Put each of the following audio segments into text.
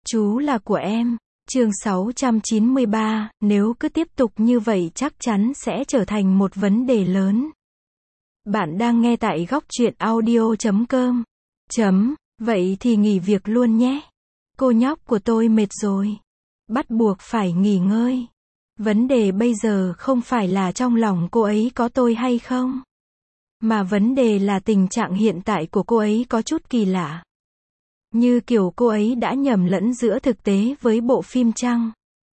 Chú là của em. Chương 693, nếu cứ tiếp tục như vậy chắc chắn sẽ trở thành một vấn đề lớn. Bạn đang nghe tại góc truyện audio.com. Vậy thì nghỉ việc luôn nhé. Cô nhóc của tôi mệt rồi. Bắt buộc phải nghỉ ngơi. Vấn đề bây giờ không phải là trong lòng cô ấy có tôi hay không, mà vấn đề là tình trạng hiện tại của cô ấy có chút kỳ lạ. Như kiểu cô ấy đã nhầm lẫn giữa thực tế với bộ phim chăng?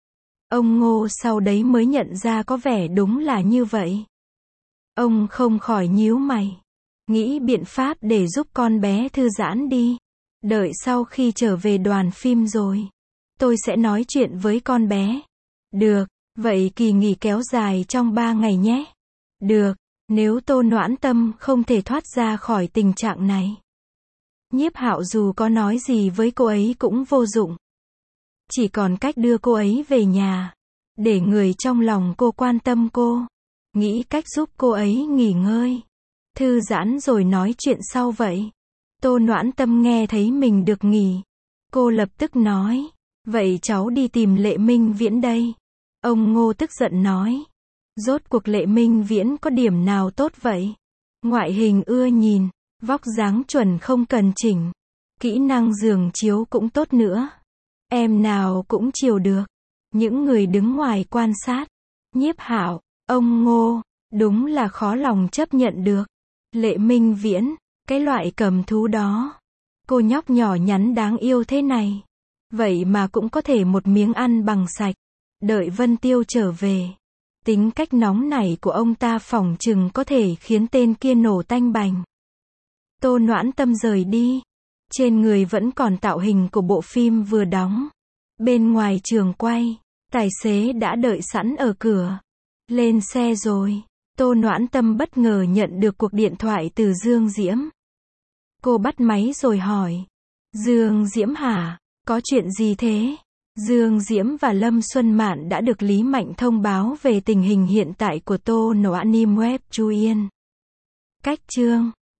Ông Ngô sau đấy mới nhận ra có vẻ đúng là như vậy. Ông không khỏi nhíu mày. Nghĩ biện pháp để giúp con bé thư giãn đi. Đợi sau khi trở về đoàn phim rồi, tôi sẽ nói chuyện với con bé. Được, vậy kỳ nghỉ kéo dài trong 3 ngày nhé. Được, nếu Tô Noãn Tâm không thể thoát ra khỏi tình trạng này. Nhiếp Hạo dù có nói gì với cô ấy cũng vô dụng. Chỉ còn cách đưa cô ấy về nhà, để người trong lòng cô quan tâm cô, nghĩ cách giúp cô ấy nghỉ ngơi, thư giãn rồi nói chuyện sau vậy. Tô Noãn Tâm nghe thấy mình được nghỉ. Cô lập tức nói, vậy cháu đi tìm Lệ Minh Viễn đây. Ông Ngô tức giận nói, rốt cuộc Lệ Minh Viễn có điểm nào tốt vậy? Ngoại hình ưa nhìn, vóc dáng chuẩn không cần chỉnh, kỹ năng giường chiếu cũng tốt nữa. Em nào cũng chiều được. Những người đứng ngoài quan sát. Nhiếp Hạo, ông Ngô, đúng là khó lòng chấp nhận được. Lệ Minh Viễn, cái loại cầm thú đó. Cô nhóc nhỏ nhắn đáng yêu thế này, vậy mà cũng có thể một miếng ăn bằng sạch. Đợi Vân Tiêu trở về, tính cách nóng nảy của ông ta phỏng chừng có thể khiến tên kia nổ tanh bành. Tô Noãn Tâm rời đi. Trên người vẫn còn tạo hình của bộ phim vừa đóng. Bên ngoài trường quay, tài xế đã đợi sẵn ở cửa. Lên xe rồi. Tô Noãn Tâm bất ngờ nhận được cuộc điện thoại từ Dương Diễm. Cô bắt máy rồi hỏi. Dương Diễm hả? Có chuyện gì thế? Dương Diễm và Lâm Xuân Mạn đã được Lý Mạnh thông báo về tình hình hiện tại của Tô Noãn Nim Web Chu Yên. Cách chương